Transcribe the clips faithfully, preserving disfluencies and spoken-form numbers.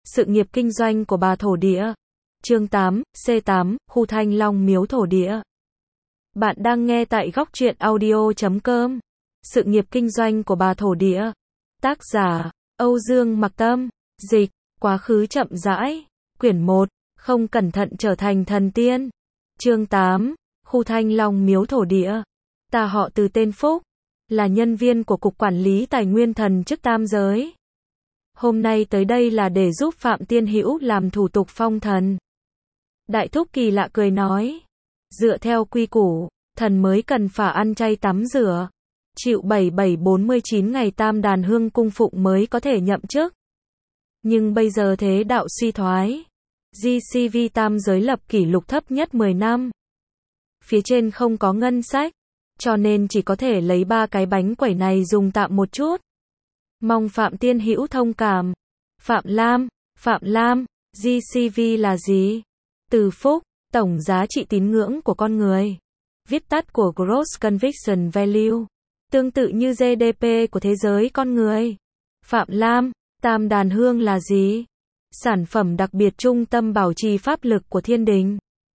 Sự nghiệp kinh doanh của bà thổ địa. Chương tám, C tám, khu Thanh Long miếu thổ địa. Bạn đang nghe tại góc truyện audio chấm com. Sự nghiệp kinh doanh của bà thổ địa. Tác giả, Âu Dương Mặc Tâm. Dịch, quá khứ chậm rãi. Quyển một, không cẩn thận trở thành thần tiên. Chương tám, khu Thanh Long miếu thổ địa. Ta họ Từ tên Phúc, là nhân viên của Cục Quản lý Tài nguyên thần chức tam giới. Hôm nay tới đây là để giúp Phạm Tiên Hữu làm thủ tục phong thần. Đại thúc kỳ lạ cười nói. Dựa theo quy củ, thần mới cần phải ăn chay tắm rửa. Chịu bảy bảy bốn mươi chín ngày tam đàn hương cung phụng mới có thể nhậm chức. Nhưng bây giờ thế đạo suy thoái. giê xê vê tam giới lập kỷ lục thấp nhất mười năm. Phía trên không có ngân sách, cho nên chỉ có thể lấy ba cái bánh quẩy này dùng tạm một chút. Mong Phạm Tiên Hữu thông cảm. Phạm Lam, Phạm Lam, giê xê vê là gì? Từ Phúc, tổng giá trị tín ngưỡng của con người. Viết tắt của Gross Conviction Value. Tương tự như giê đê pê của thế giới con người. Phạm Lam, tam đàn hương là gì? Sản phẩm đặc biệt trung tâm bảo trì pháp lực của thiên đình.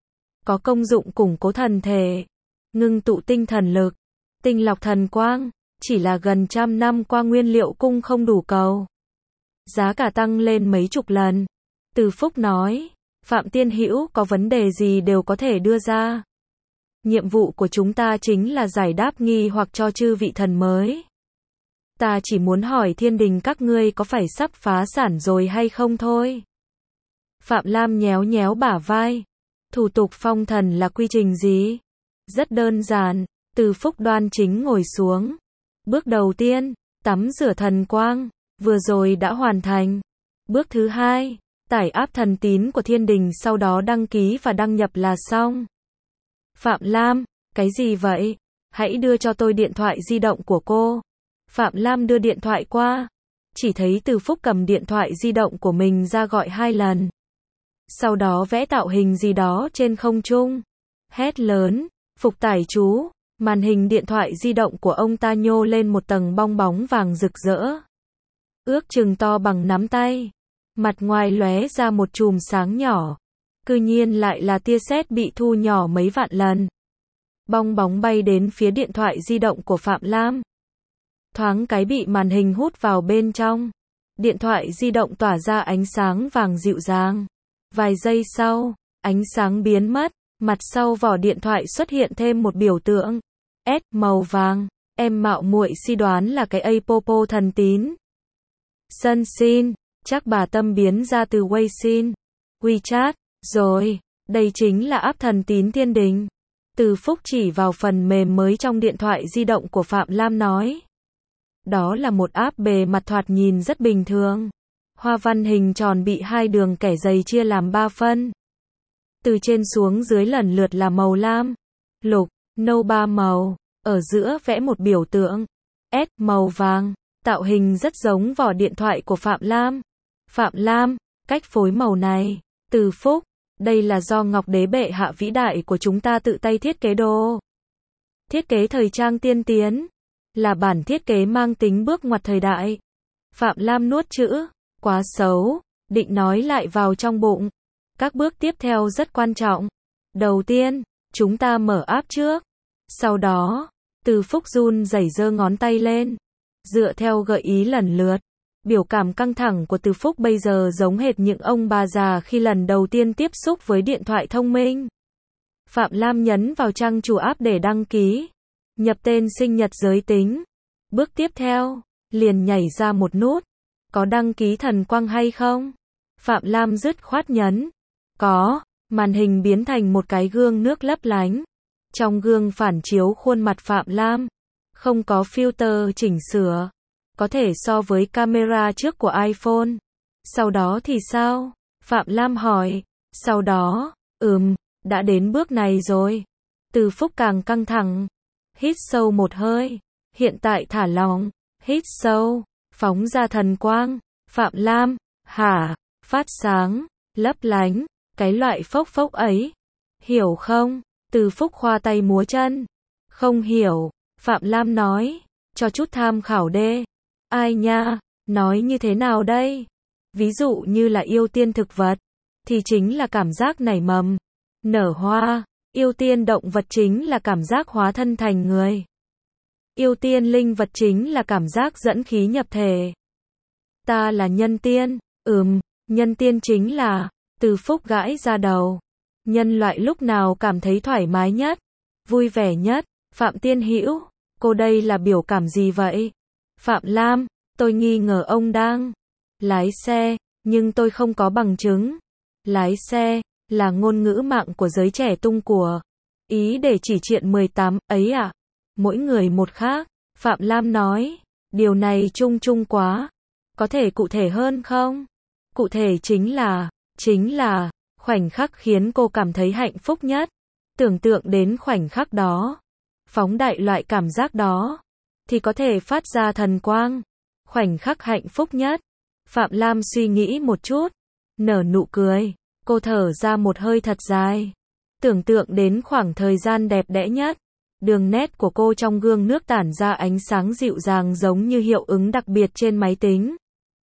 Có công dụng củng cố thần thể, ngưng tụ tinh thần lực, tinh lọc thần quang. Chỉ là gần trăm năm qua nguyên liệu cung không đủ cầu. Giá cả tăng lên mấy chục lần. Từ Phúc nói, Phạm Tiên Hữu có vấn đề gì đều có thể đưa ra. Nhiệm vụ của chúng ta chính là giải đáp nghi hoặc cho chư vị thần mới. Ta chỉ muốn hỏi thiên đình các ngươi có phải sắp phá sản rồi hay không thôi. Phạm Lam nhéo nhéo bả vai. Thủ tục phong thần là quy trình gì? Rất đơn giản. Từ Phúc đoan chính ngồi xuống. Bước đầu tiên, tắm rửa thần quang, vừa rồi đã hoàn thành. Bước thứ hai, tải áp thần tín của thiên đình sau đó đăng ký và đăng nhập là xong. Phạm Lam, cái gì vậy? Hãy đưa cho tôi điện thoại di động của cô. Phạm Lam đưa điện thoại qua. Chỉ thấy Từ Phúc cầm điện thoại di động của mình ra gọi hai lần. Sau đó vẽ tạo hình gì đó trên không trung. Hét lớn, phục tải chú. Màn hình điện thoại di động của ông ta nhô lên một tầng bong bóng vàng rực rỡ. Ước chừng to bằng nắm tay. Mặt ngoài lóe ra một chùm sáng nhỏ. Cư nhiên lại là tia sét bị thu nhỏ mấy vạn lần. Bong bóng bay đến phía điện thoại di động của Phạm Lam. Thoáng cái bị màn hình hút vào bên trong. Điện thoại di động tỏa ra ánh sáng vàng dịu dàng. Vài giây sau, ánh sáng biến mất. Mặt sau vỏ điện thoại xuất hiện thêm một biểu tượng S màu vàng. Em mạo muội suy đoán là cái Apopo thần tín. Sân xin, chắc bà Tâm biến ra từ Weixin, WeChat, rồi, đây chính là app thần tín thiên đình. Từ Phúc chỉ vào phần mềm mới trong điện thoại di động của Phạm Lam nói. Đó là một app bề mặt thoạt nhìn rất bình thường. Hoa văn hình tròn bị hai đường kẻ dày chia làm ba phân. Từ trên xuống dưới lần lượt là màu lam, lục, nâu ba màu, ở giữa vẽ một biểu tượng S màu vàng, tạo hình rất giống vỏ điện thoại của Phạm Lam. Phạm Lam, cách phối màu này, Từ Phúc, đây là do Ngọc Đế bệ hạ vĩ đại của chúng ta tự tay thiết kế đồ. Thiết kế thời trang tiên tiến, là bản thiết kế mang tính bước ngoặt thời đại. Phạm Lam nuốt chữ, quá xấu, định nói lại vào trong bụng. Các bước tiếp theo rất quan trọng. Đầu tiên, chúng ta mở app trước. Sau đó, Từ Phúc run rẩy giơ ngón tay lên. Dựa theo gợi ý lần lượt. Biểu cảm căng thẳng của Từ Phúc bây giờ giống hệt những ông bà già khi lần đầu tiên tiếp xúc với điện thoại thông minh. Phạm Lam nhấn vào trang chủ app để đăng ký. Nhập tên sinh nhật giới tính. Bước tiếp theo, liền nhảy ra một nút. Có đăng ký thần quang hay không? Phạm Lam dứt khoát nhấn. Có, màn hình biến thành một cái gương nước lấp lánh. Trong gương phản chiếu khuôn mặt Phạm Lam. Không có filter chỉnh sửa. Có thể so với camera trước của iPhone. Sau đó thì sao? Phạm Lam hỏi. Sau đó, ừm, đã đến bước này rồi. Từ Phúc càng căng thẳng. Hít sâu một hơi. Hiện tại thả lỏng. Hít sâu. Phóng ra thần quang. Phạm Lam, hả? Phát sáng, lấp lánh. Cái loại phốc phốc ấy. Hiểu không? Từ Phúc khoa tay múa chân. Không hiểu. Phạm Lam nói. Cho chút tham khảo đê. Ai nha? Nói như thế nào đây? Ví dụ như là yêu tiên thực vật, thì chính là cảm giác nảy mầm, nở hoa. Yêu tiên động vật chính là cảm giác hóa thân thành người. Yêu tiên linh vật chính là cảm giác dẫn khí nhập thể. Ta là nhân tiên, ừm, nhân tiên chính là, Từ Phúc gãi ra đầu. Nhân loại lúc nào cảm thấy thoải mái nhất, vui vẻ nhất? Phạm Tiên Hữu, cô đây là biểu cảm gì vậy? Phạm Lam, tôi nghi ngờ ông đang lái xe, nhưng tôi không có bằng chứng. Lái xe là ngôn ngữ mạng của giới trẻ tung của. Ý để chỉ triện mười tám, ấy à? Mỗi người một khác. Phạm Lam nói, điều này chung chung quá. Có thể cụ thể hơn không? Cụ thể chính là, chính là, khoảnh khắc khiến cô cảm thấy hạnh phúc nhất. Tưởng tượng đến khoảnh khắc đó, phóng đại loại cảm giác đó, thì có thể phát ra thần quang. Khoảnh khắc hạnh phúc nhất. Phạm Lam suy nghĩ một chút, nở nụ cười. Cô thở ra một hơi thật dài. Tưởng tượng đến khoảng thời gian đẹp đẽ nhất. Đường nét của cô trong gương nước tản ra ánh sáng dịu dàng giống như hiệu ứng đặc biệt trên máy tính.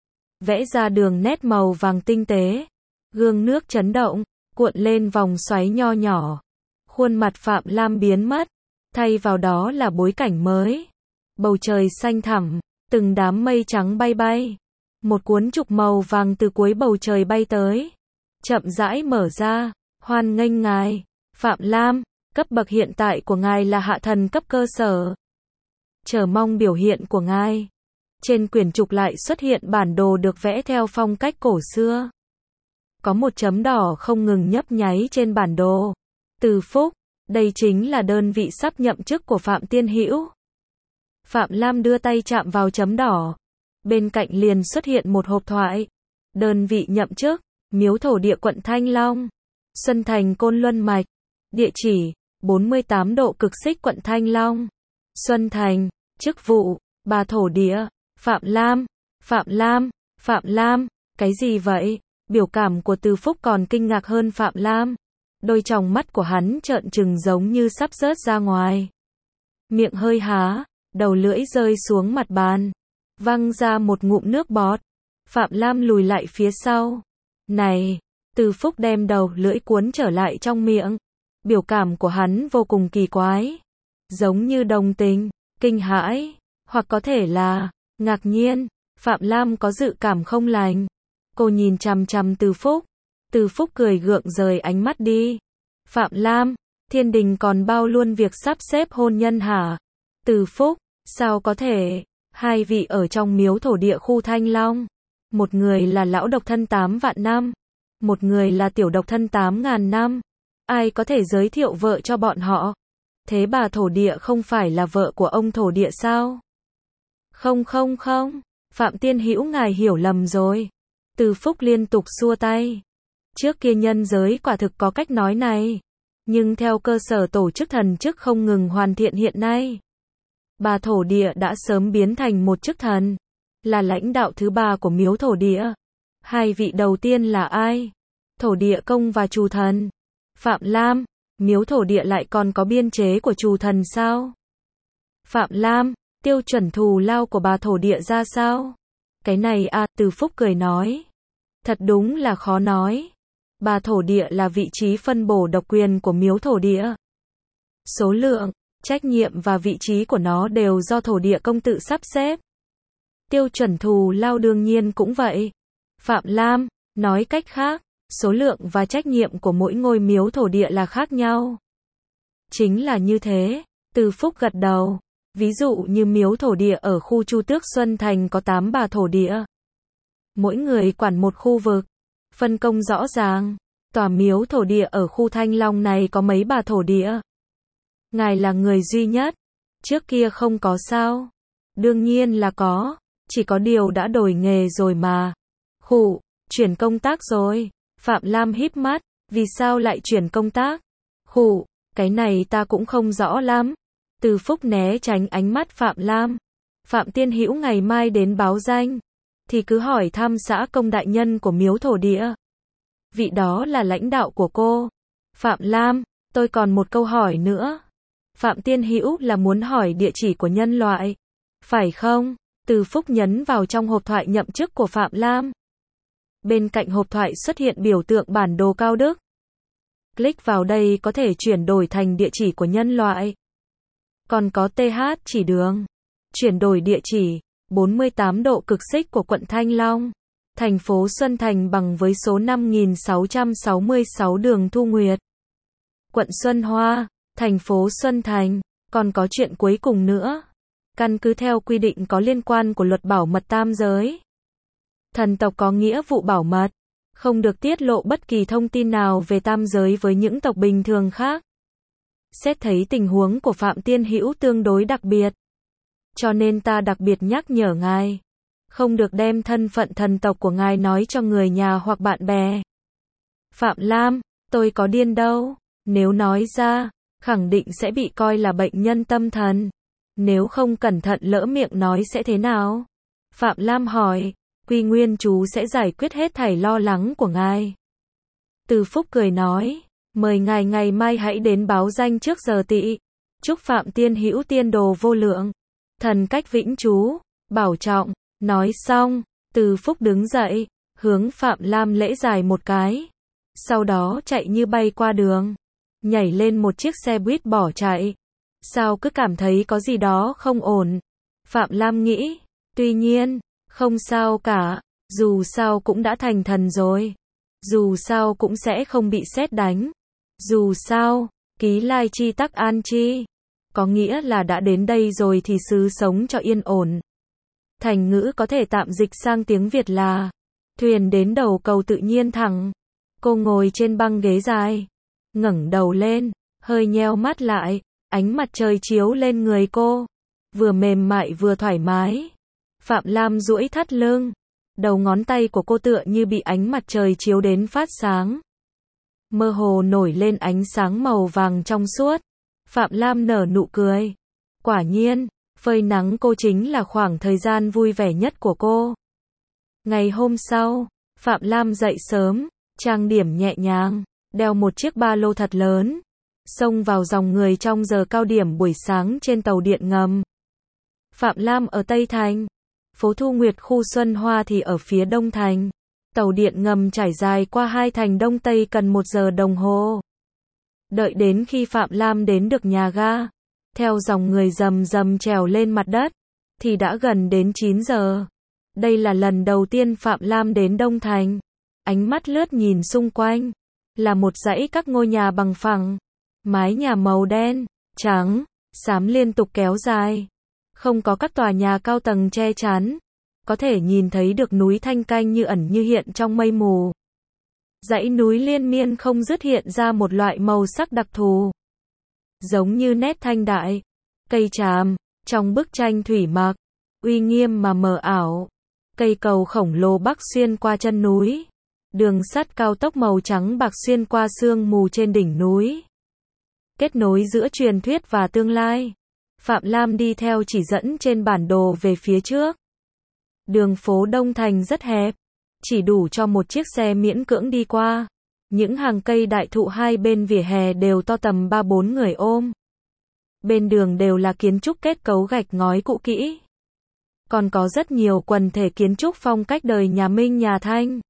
Vẽ ra đường nét màu vàng tinh tế. Gương nước chấn động, cuộn lên vòng xoáy nho nhỏ. Khuôn mặt Phạm Lam biến mất, thay vào đó là bối cảnh mới. Bầu trời xanh thẳm, từng đám mây trắng bay bay. Một cuốn trục màu vàng từ cuối bầu trời bay tới. Chậm rãi mở ra, hoan nghênh ngài, Phạm Lam, cấp bậc hiện tại của ngài là hạ thần cấp cơ sở. Chờ mong biểu hiện của ngài. Trên quyển trục lại xuất hiện bản đồ được vẽ theo phong cách cổ xưa. Có một chấm đỏ không ngừng nhấp nháy trên bản đồ. Từ Phúc, đây chính là đơn vị sắp nhậm chức của Phạm Tiên Hữu. Phạm Lam đưa tay chạm vào chấm đỏ. Bên cạnh liền xuất hiện một hộp thoại. Đơn vị nhậm chức, Miếu Thổ Địa quận Thanh Long, Xuân Thành Côn Luân Mạch. Địa chỉ, bốn mươi tám độ cực xích quận Thanh Long, Xuân Thành. Chức vụ, Bà Thổ Địa. Phạm Lam, Phạm Lam, Phạm Lam, cái gì vậy? Biểu cảm của Từ Phúc còn kinh ngạc hơn Phạm Lam. Đôi tròng mắt của hắn trợn trừng giống như sắp rớt ra ngoài. Miệng hơi há, đầu lưỡi rơi xuống mặt bàn, văng ra một ngụm nước bọt. Phạm Lam lùi lại phía sau. Này, Từ Phúc đem đầu lưỡi cuốn trở lại trong miệng. Biểu cảm của hắn vô cùng kỳ quái. Giống như đồng tình, kinh hãi, hoặc có thể là ngạc nhiên. Phạm Lam có dự cảm không lành. Cô nhìn chằm chằm Từ Phúc. Từ Phúc cười gượng rời ánh mắt đi. Phạm Lam, thiên đình còn bao luôn việc sắp xếp hôn nhân hả? Từ Phúc, sao có thể? Hai vị ở trong miếu thổ địa khu Thanh Long. Một người là lão độc thân tám vạn năm. Một người là tiểu độc thân tám ngàn năm. Ai có thể giới thiệu vợ cho bọn họ? Thế bà thổ địa không phải là vợ của ông thổ địa sao? Không không không. Phạm Tiên Hữu ngài hiểu lầm rồi. Từ Phúc liên tục xua tay. Trước kia nhân giới quả thực có cách nói này. Nhưng theo cơ sở tổ chức thần chức không ngừng hoàn thiện hiện nay, bà thổ địa đã sớm biến thành một chức thần. Là lãnh đạo thứ ba của miếu thổ địa. Hai vị đầu tiên là ai? Thổ địa công và trù thần. Phạm Lam, miếu thổ địa lại còn có biên chế của trù thần sao? Phạm Lam, tiêu chuẩn thù lao của bà thổ địa ra sao? Cái này à, Từ Phúc cười nói. Thật đúng là khó nói. Bà thổ địa là vị trí phân bổ độc quyền của miếu thổ địa. Số lượng, trách nhiệm và vị trí của nó đều do thổ địa công tự sắp xếp. Tiêu chuẩn thù lao đương nhiên cũng vậy. Phạm Lam, nói cách khác, số lượng và trách nhiệm của mỗi ngôi miếu thổ địa là khác nhau. Chính là như thế. Từ Phúc gật đầu. Ví dụ như miếu thổ địa ở khu Chu Tước Xuân Thành có tám bà thổ địa. Mỗi người quản một khu vực. Phân công rõ ràng. Tòa miếu thổ địa ở khu Thanh Long này có mấy bà thổ địa? Ngài là người duy nhất. Trước kia không có sao? Đương nhiên là có. Chỉ có điều đã đổi nghề rồi mà. Khụ, chuyển công tác rồi. Phạm Lam híp mắt. Vì sao lại chuyển công tác? Khụ, cái này ta cũng không rõ lắm. Từ Phúc né tránh ánh mắt Phạm Lam. Phạm Tiên Hữu ngày mai đến báo danh. Thì cứ hỏi thăm xã công đại nhân của miếu thổ địa. Vị đó là lãnh đạo của cô. Phạm Lam, tôi còn một câu hỏi nữa. Phạm Tiên Hữu là muốn hỏi địa chỉ của nhân loại. Phải không? Từ Phúc nhấn vào trong hộp thoại nhậm chức của Phạm Lam. Bên cạnh hộp thoại xuất hiện biểu tượng bản đồ Cao Đức. Click vào đây có thể chuyển đổi thành địa chỉ của nhân loại. Còn có tê hát chỉ đường. Chuyển đổi địa chỉ, bốn mươi tám độ cực xích của quận Thanh Long. Thành phố Xuân Thành bằng với số năm nghìn sáu trăm sáu mươi sáu đường Thu Nguyệt. Quận Xuân Hoa, thành phố Xuân Thành. Còn có chuyện cuối cùng nữa. Căn cứ theo quy định có liên quan của luật bảo mật tam giới. Thần tộc có nghĩa vụ bảo mật, không được tiết lộ bất kỳ thông tin nào về tam giới với những tộc bình thường khác. Xét thấy tình huống của Phạm Tiên Hữu tương đối đặc biệt, cho nên ta đặc biệt nhắc nhở ngài, không được đem thân phận thần tộc của ngài nói cho người nhà hoặc bạn bè. Phạm Lam, tôi có điên đâu, nếu nói ra, khẳng định sẽ bị coi là bệnh nhân tâm thần. Nếu không cẩn thận lỡ miệng nói sẽ thế nào? Phạm Lam hỏi. Quy Nguyên chú sẽ giải quyết hết thảy lo lắng của ngài. Từ Phúc cười nói, mời ngài ngày mai hãy đến báo danh trước giờ tỵ. Chúc Phạm Tiên Hữu tiên đồ vô lượng, thần cách vĩnh chú, bảo trọng. Nói xong, Từ Phúc đứng dậy, hướng Phạm Lam lễ dài một cái. Sau đó chạy như bay qua đường, nhảy lên một chiếc xe buýt bỏ chạy. Sao cứ cảm thấy có gì đó không ổn? Phạm Lam nghĩ, tuy nhiên, không sao cả, dù sao cũng đã thành thần rồi. Dù sao cũng sẽ không bị sét đánh. Dù sao, ký lai chi tắc an chi. Có nghĩa là đã đến đây rồi thì xứ sống cho yên ổn. Thành ngữ có thể tạm dịch sang tiếng Việt là thuyền đến đầu cầu tự nhiên thẳng. Cô ngồi trên băng ghế dài, ngẩng đầu lên, hơi nheo mắt lại, ánh mặt trời chiếu lên người cô, vừa mềm mại vừa thoải mái. Phạm Lam duỗi thắt lưng, đầu ngón tay của cô tựa như bị ánh mặt trời chiếu đến phát sáng. Mơ hồ nổi lên ánh sáng màu vàng trong suốt. Phạm Lam nở nụ cười. Quả nhiên, phơi nắng cô chính là khoảng thời gian vui vẻ nhất của cô. Ngày hôm sau, Phạm Lam dậy sớm, trang điểm nhẹ nhàng, đeo một chiếc ba lô thật lớn, xông vào dòng người trong giờ cao điểm buổi sáng trên tàu điện ngầm. Phạm Lam ở Tây Thành, phố Thu Nguyệt khu Xuân Hoa thì ở phía Đông Thành. Tàu điện ngầm trải dài qua hai thành Đông Tây cần một giờ đồng hồ. Đợi đến khi Phạm Lam đến được nhà ga, theo dòng người rầm rầm trèo lên mặt đất, thì đã gần đến chín giờ. Đây là lần đầu tiên Phạm Lam đến Đông Thành. Ánh mắt lướt nhìn xung quanh, là một dãy các ngôi nhà bằng phẳng, mái nhà màu đen, trắng, xám liên tục kéo dài. Không có các tòa nhà cao tầng che chắn, có thể nhìn thấy được núi Thanh Canh như ẩn như hiện trong mây mù. Dãy núi liên miên không dứt hiện ra một loại màu sắc đặc thù, giống như nét thanh đại, cây tràm, trong bức tranh thủy mặc, uy nghiêm mà mờ ảo. Cây cầu khổng lồ bắc xuyên qua chân núi, đường sắt cao tốc màu trắng bạc xuyên qua sương mù trên đỉnh núi. Kết nối giữa truyền thuyết và tương lai. Phạm Lam đi theo chỉ dẫn trên bản đồ về phía trước. Đường phố Đông Thành rất hẹp, chỉ đủ cho một chiếc xe miễn cưỡng đi qua. Những hàng cây đại thụ hai bên vỉa hè đều to tầm ba bốn người ôm. Bên đường đều là kiến trúc kết cấu gạch ngói cũ kỹ. Còn có rất nhiều quần thể kiến trúc phong cách đời nhà Minh nhà Thanh.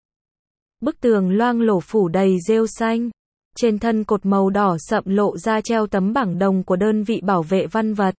Bức tường loang lổ phủ đầy rêu xanh. Trên thân cột màu đỏ sậm lộ ra treo tấm bảng đồng của đơn vị bảo vệ văn vật.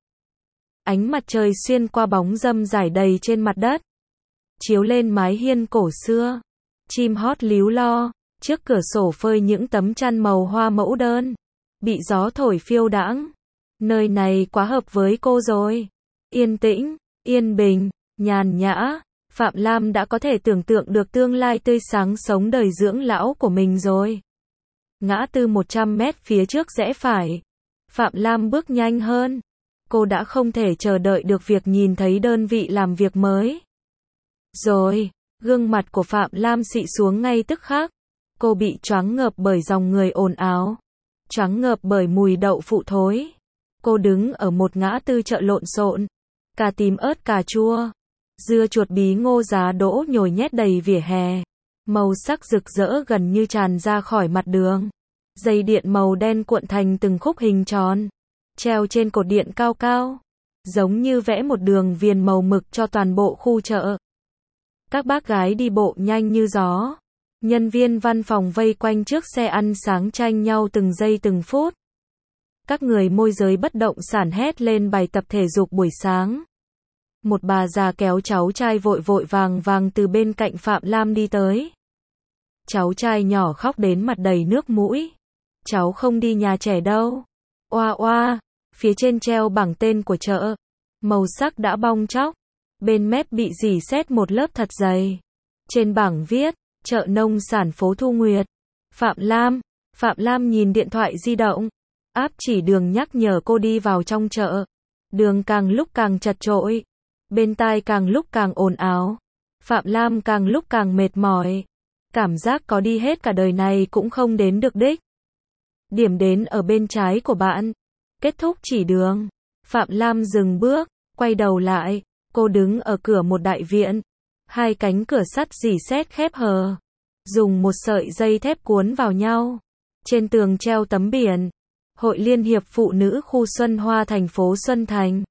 Ánh mặt trời xuyên qua bóng râm rải đầy trên mặt đất, chiếu lên mái hiên cổ xưa. Chim hót líu lo, trước cửa sổ phơi những tấm chăn màu hoa mẫu đơn, bị gió thổi phiêu đãng. Nơi này quá hợp với cô rồi. Yên tĩnh, yên bình, nhàn nhã. Phạm Lam đã có thể tưởng tượng được tương lai tươi sáng sống đời dưỡng lão của mình rồi. Ngã tư một trăm mét phía trước rẽ phải. Phạm Lam bước nhanh hơn. Cô đã không thể chờ đợi được việc nhìn thấy đơn vị làm việc mới. Rồi, gương mặt của Phạm Lam xị xuống ngay tức khắc. Cô bị choáng ngợp bởi dòng người ồn ào, choáng ngợp bởi mùi đậu phụ thối. Cô đứng ở một ngã tư chợ lộn xộn, cà tím ớt cà chua, dưa chuột bí ngô giá đỗ nhồi nhét đầy vỉa hè. Màu sắc rực rỡ gần như tràn ra khỏi mặt đường. Dây điện màu đen cuộn thành từng khúc hình tròn, treo trên cột điện cao cao, giống như vẽ một đường viền màu mực cho toàn bộ khu chợ. Các bác gái đi bộ nhanh như gió, Nhân viên văn phòng vây quanh trước xe ăn sáng tranh nhau từng giây từng phút. Các người môi giới bất động sản hét lên bài tập thể dục buổi sáng. Một bà già kéo cháu trai vội vội vàng vàng từ bên cạnh Phạm Lam đi tới. Cháu trai nhỏ khóc đến mặt đầy nước mũi. Cháu không đi nhà trẻ đâu. Oa oa, phía trên treo bảng tên của chợ. Màu sắc đã bong tróc. Bên mép bị rỉ sét một lớp thật dày. Trên bảng viết, chợ nông sản phố Thu Nguyệt. Phạm Lam, Phạm Lam nhìn điện thoại di động. Áp chỉ đường nhắc nhở cô đi vào trong chợ. Đường càng lúc càng chật chội. Bên tai càng lúc càng ồn ào. Phạm Lam càng lúc càng mệt mỏi. Cảm giác có đi hết cả đời này cũng không đến được đích. Điểm đến ở bên trái của bạn. Kết thúc chỉ đường. Phạm Lam dừng bước, quay đầu lại. Cô đứng ở cửa một đại viện. Hai cánh cửa sắt rỉ sét khép hờ. Dùng một sợi dây thép cuốn vào nhau. Trên tường treo tấm biển. Hội Liên hiệp Phụ nữ khu Xuân Hoa thành phố Xuân Thành.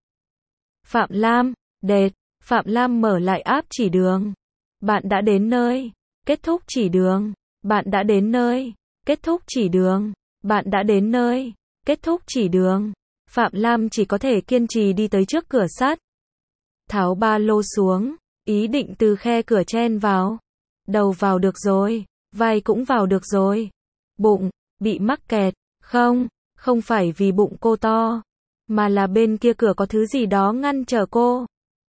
Phạm Lam, đệt. Phạm Lam mở lại áp chỉ đường. Bạn đã đến nơi. Kết thúc chỉ đường. Bạn đã đến nơi. Kết thúc chỉ đường. Bạn đã đến nơi. Kết thúc chỉ đường. Phạm Lam chỉ có thể kiên trì đi tới trước cửa sắt. Tháo ba lô xuống. Ý định từ khe cửa chen vào. Đầu vào được rồi. Vai cũng vào được rồi. Bụng, bị mắc kẹt. Không, không phải vì bụng cô to. Mà là bên kia cửa có thứ gì đó ngăn trở cô.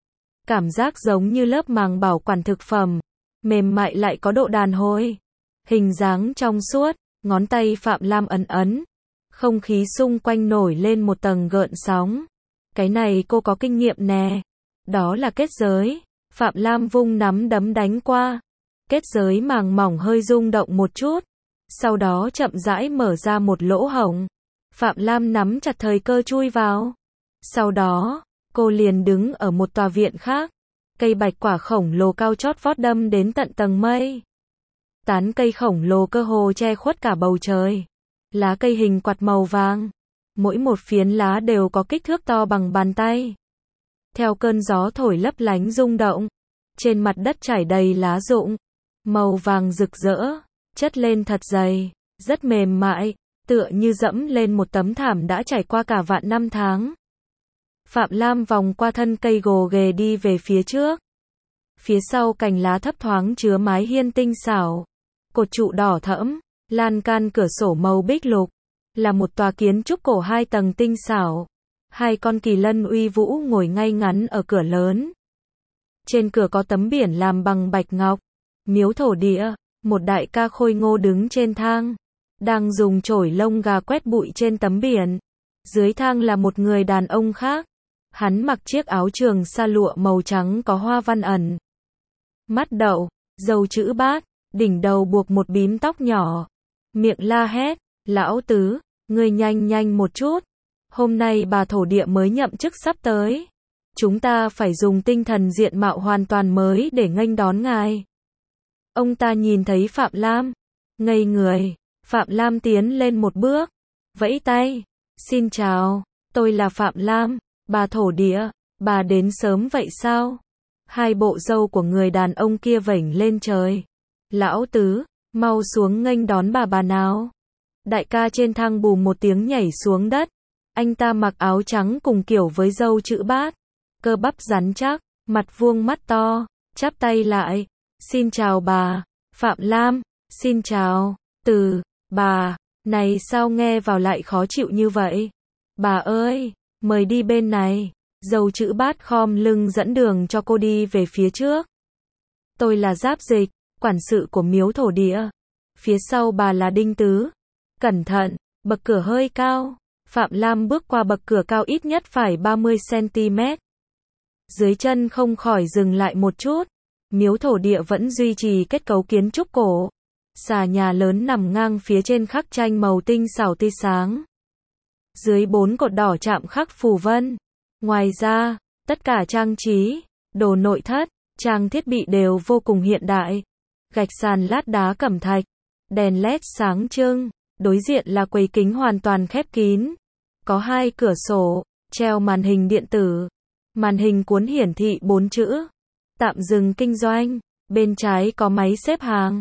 Cảm giác giống như lớp màng bảo quản thực phẩm. Mềm mại lại có độ đàn hồi. Hình dáng trong suốt. Ngón tay Phạm Lam ấn ấn. Không khí xung quanh nổi lên một tầng gợn sóng. Cái này cô có kinh nghiệm nè. Đó là kết giới. Phạm Lam vung nắm đấm đánh qua. Kết giới màng mỏng hơi rung động một chút. Sau đó chậm rãi mở ra một lỗ hổng. Phạm Lam nắm chặt thời cơ chui vào. Sau đó, cô liền đứng ở một tòa viện khác. Cây bạch quả khổng lồ cao chót vót đâm đến tận tầng mây. Tán cây khổng lồ cơ hồ che khuất cả bầu trời. Lá cây hình quạt màu vàng. Mỗi một phiến lá đều có kích thước to bằng bàn tay. Theo cơn gió thổi lấp lánh rung động. Trên mặt đất trải đầy lá rụng. Màu vàng rực rỡ. Chất lên thật dày. Rất mềm mại. Tựa như dẫm lên một tấm thảm đã trải qua cả vạn năm tháng. Phạm Lam vòng qua thân cây gồ ghề đi về phía trước. Phía sau cành lá thấp thoáng chứa mái hiên tinh xảo. Cột trụ đỏ thẫm. Lan can cửa sổ màu bích lục. Là một tòa kiến trúc cổ hai tầng tinh xảo. Hai con kỳ lân uy vũ ngồi ngay ngắn ở cửa lớn. Trên cửa có tấm biển làm bằng bạch ngọc. Miếu thổ địa. Một đại ca khôi ngô đứng trên thang. Đang dùng chổi lông gà quét bụi trên tấm biển. Dưới thang là một người đàn ông khác. Hắn mặc chiếc áo trường sa lụa màu trắng có hoa văn ẩn. Mắt đậu, râu chữ bát, đỉnh đầu buộc một bím tóc nhỏ. Miệng la hét, lão tứ, ngươi nhanh nhanh một chút. Hôm nay bà thổ địa mới nhậm chức sắp tới. Chúng ta phải dùng tinh thần diện mạo hoàn toàn mới để nghênh đón ngài. Ông ta nhìn thấy Phạm Lam. Ngây người, Phạm Lam tiến lên một bước. Vẫy tay, xin chào, tôi là Phạm Lam, bà thổ địa, bà đến sớm vậy sao? Hai bộ râu của người đàn ông kia vểnh lên trời. Lão tứ, mau xuống nghênh đón bà bà nào. Đại ca trên thang bùm một tiếng nhảy xuống đất. Anh ta mặc áo trắng cùng kiểu với râu chữ bát. Cơ bắp rắn chắc, mặt vuông mắt to, chắp tay lại. Xin chào bà, Phạm Lam, xin chào, từ, bà, này sao nghe vào lại khó chịu như vậy? Bà ơi, mời đi bên này. Râu chữ bát khom lưng dẫn đường cho cô đi về phía trước. Tôi là Giáp Dịch, quản sự của miếu thổ địa. Phía sau bà là Đinh Tứ. Cẩn thận, bậc cửa hơi cao. Phạm Lam bước qua bậc cửa cao ít nhất phải ba mươi xăng-ti-mét. Dưới chân không khỏi dừng lại một chút. Miếu thổ địa vẫn duy trì kết cấu kiến trúc cổ. Xà nhà lớn nằm ngang phía trên khắc tranh màu tinh xảo tươi sáng. Dưới bốn cột đỏ chạm khắc phù vân. Ngoài ra, tất cả trang trí, đồ nội thất, trang thiết bị đều vô cùng hiện đại. Gạch sàn lát đá cẩm thạch, đèn led sáng trưng, đối diện là quầy kính hoàn toàn khép kín. Có hai cửa sổ, treo màn hình điện tử. Màn hình cuốn hiển thị bốn chữ. Tạm dừng kinh doanh. Bên trái có máy xếp hàng.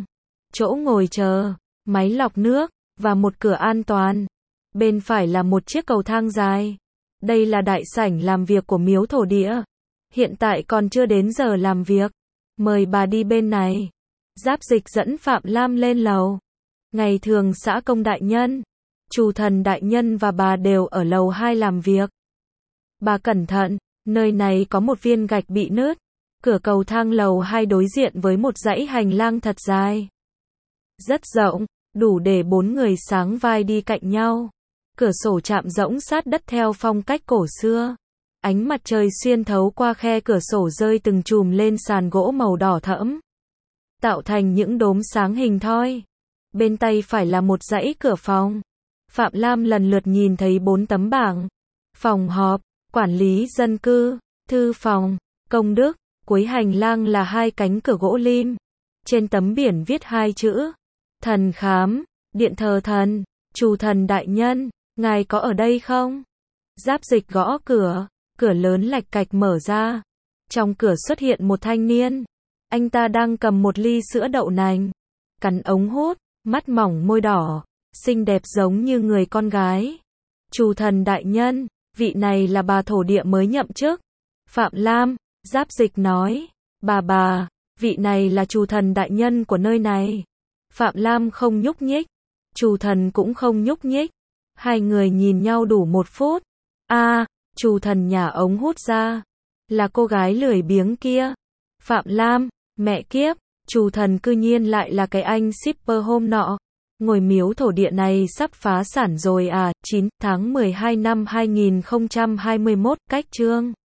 chỗ ngồi chờ, máy lọc nước, và một cửa an toàn. Bên phải là một chiếc cầu thang dài. Đây là đại sảnh làm việc của miếu thổ địa. Hiện tại còn chưa đến giờ làm việc. Mời bà đi bên này. Giáp Dịch dẫn Phạm Lam lên lầu. Ngày thường xã công đại nhân, Trù Thần đại nhân và bà đều ở lầu hai làm việc. Bà cẩn thận, nơi này có một viên gạch bị nứt. Cửa cầu thang lầu hai đối diện với một dãy hành lang thật dài. Rất rộng, đủ để bốn người sáng vai đi cạnh nhau. Cửa sổ chạm rỗng sát đất theo phong cách cổ xưa. Ánh mặt trời xuyên thấu qua khe cửa sổ rơi từng chùm lên sàn gỗ màu đỏ thẫm, tạo thành những đốm sáng hình thoi. Bên tay phải là một dãy cửa phòng. Phạm Lam lần lượt nhìn thấy bốn tấm bảng. Phòng họp, quản lý dân cư, thư phòng, công đức. Cuối hành lang là hai cánh cửa gỗ lim. Trên tấm biển viết hai chữ: Thần khám, điện thờ thần. Trù Thần đại nhân, ngài có ở đây không? Giáp Dịch gõ cửa, cửa lớn lạch cạch mở ra. Trong cửa xuất hiện một thanh niên. Anh ta đang cầm một ly sữa đậu nành, cắn ống hút, mắt mỏng môi đỏ, xinh đẹp giống như người con gái. Trù Thần đại nhân, vị này là bà thổ địa mới nhậm chức. Phạm Lam, Giáp Dịch nói. Bà bà, vị này là Trù Thần đại nhân của nơi này. Phạm Lam không nhúc nhích. Trù Thần cũng không nhúc nhích. Hai người nhìn nhau đủ một phút. A, à, Trù Thần nhả ống hút ra. Là cô gái lười biếng kia. Phạm Lam, mẹ kiếp, Trù Thần cư nhiên lại là cái anh shipper hôm nọ. Ngôi miếu thổ địa này sắp phá sản rồi à. Chín tháng mười hai năm hai nghìn không trăm hai mươi mốt, cách chương